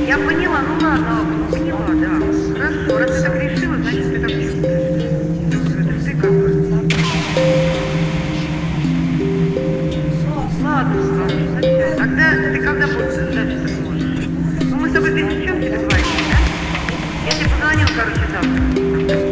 Я поняла, ну ладно, поняла, да. Хорошо, раз ты так решила, значит ты так чувствуешь. Это ты как бы. Ладно, хорошо, зачем? Тогда ты когда будешь дальше сможешь? Ну мы с тобой без девчонки договорились, да? Я тебе позвонил, короче, завтра.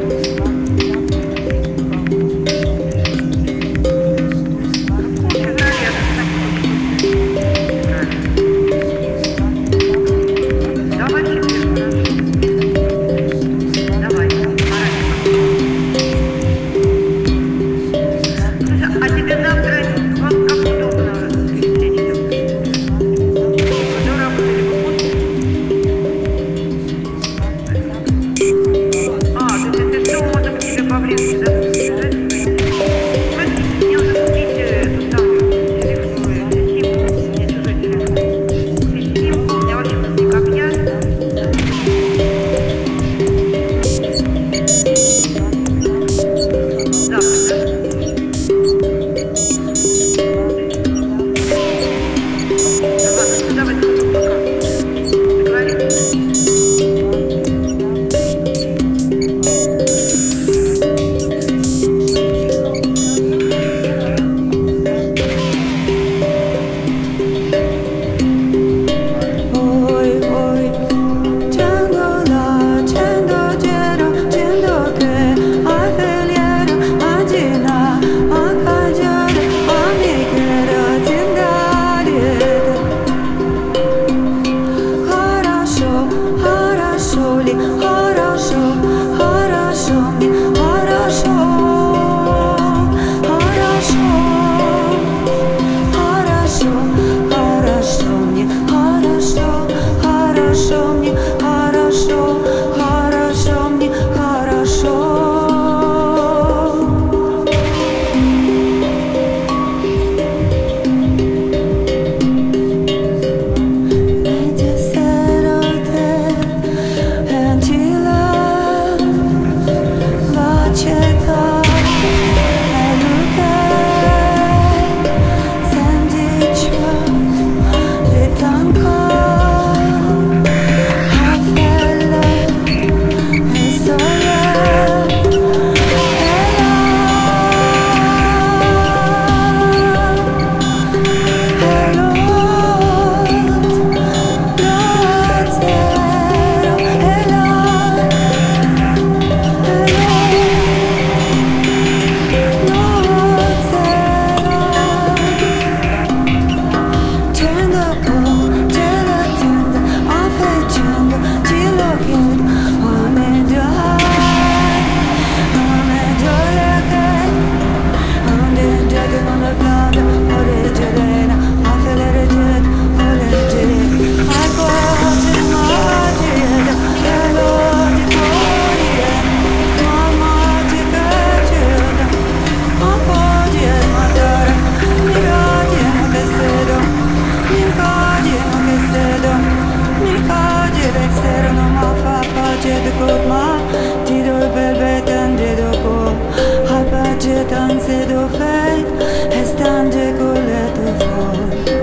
Danser de fête, restant de couleur de fort.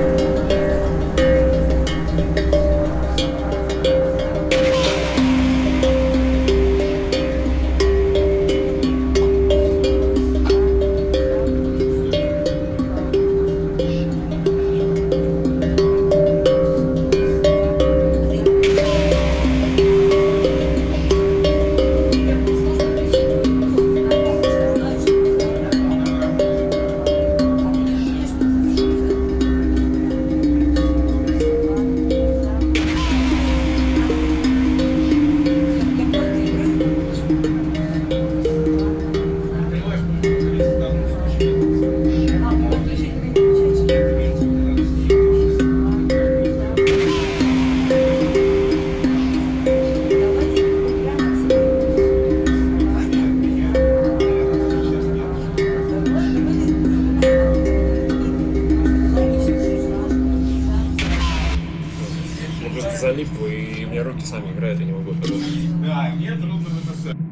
Залип, и у меня руки сами играют, я не могу подумать. Да, мне трудно в это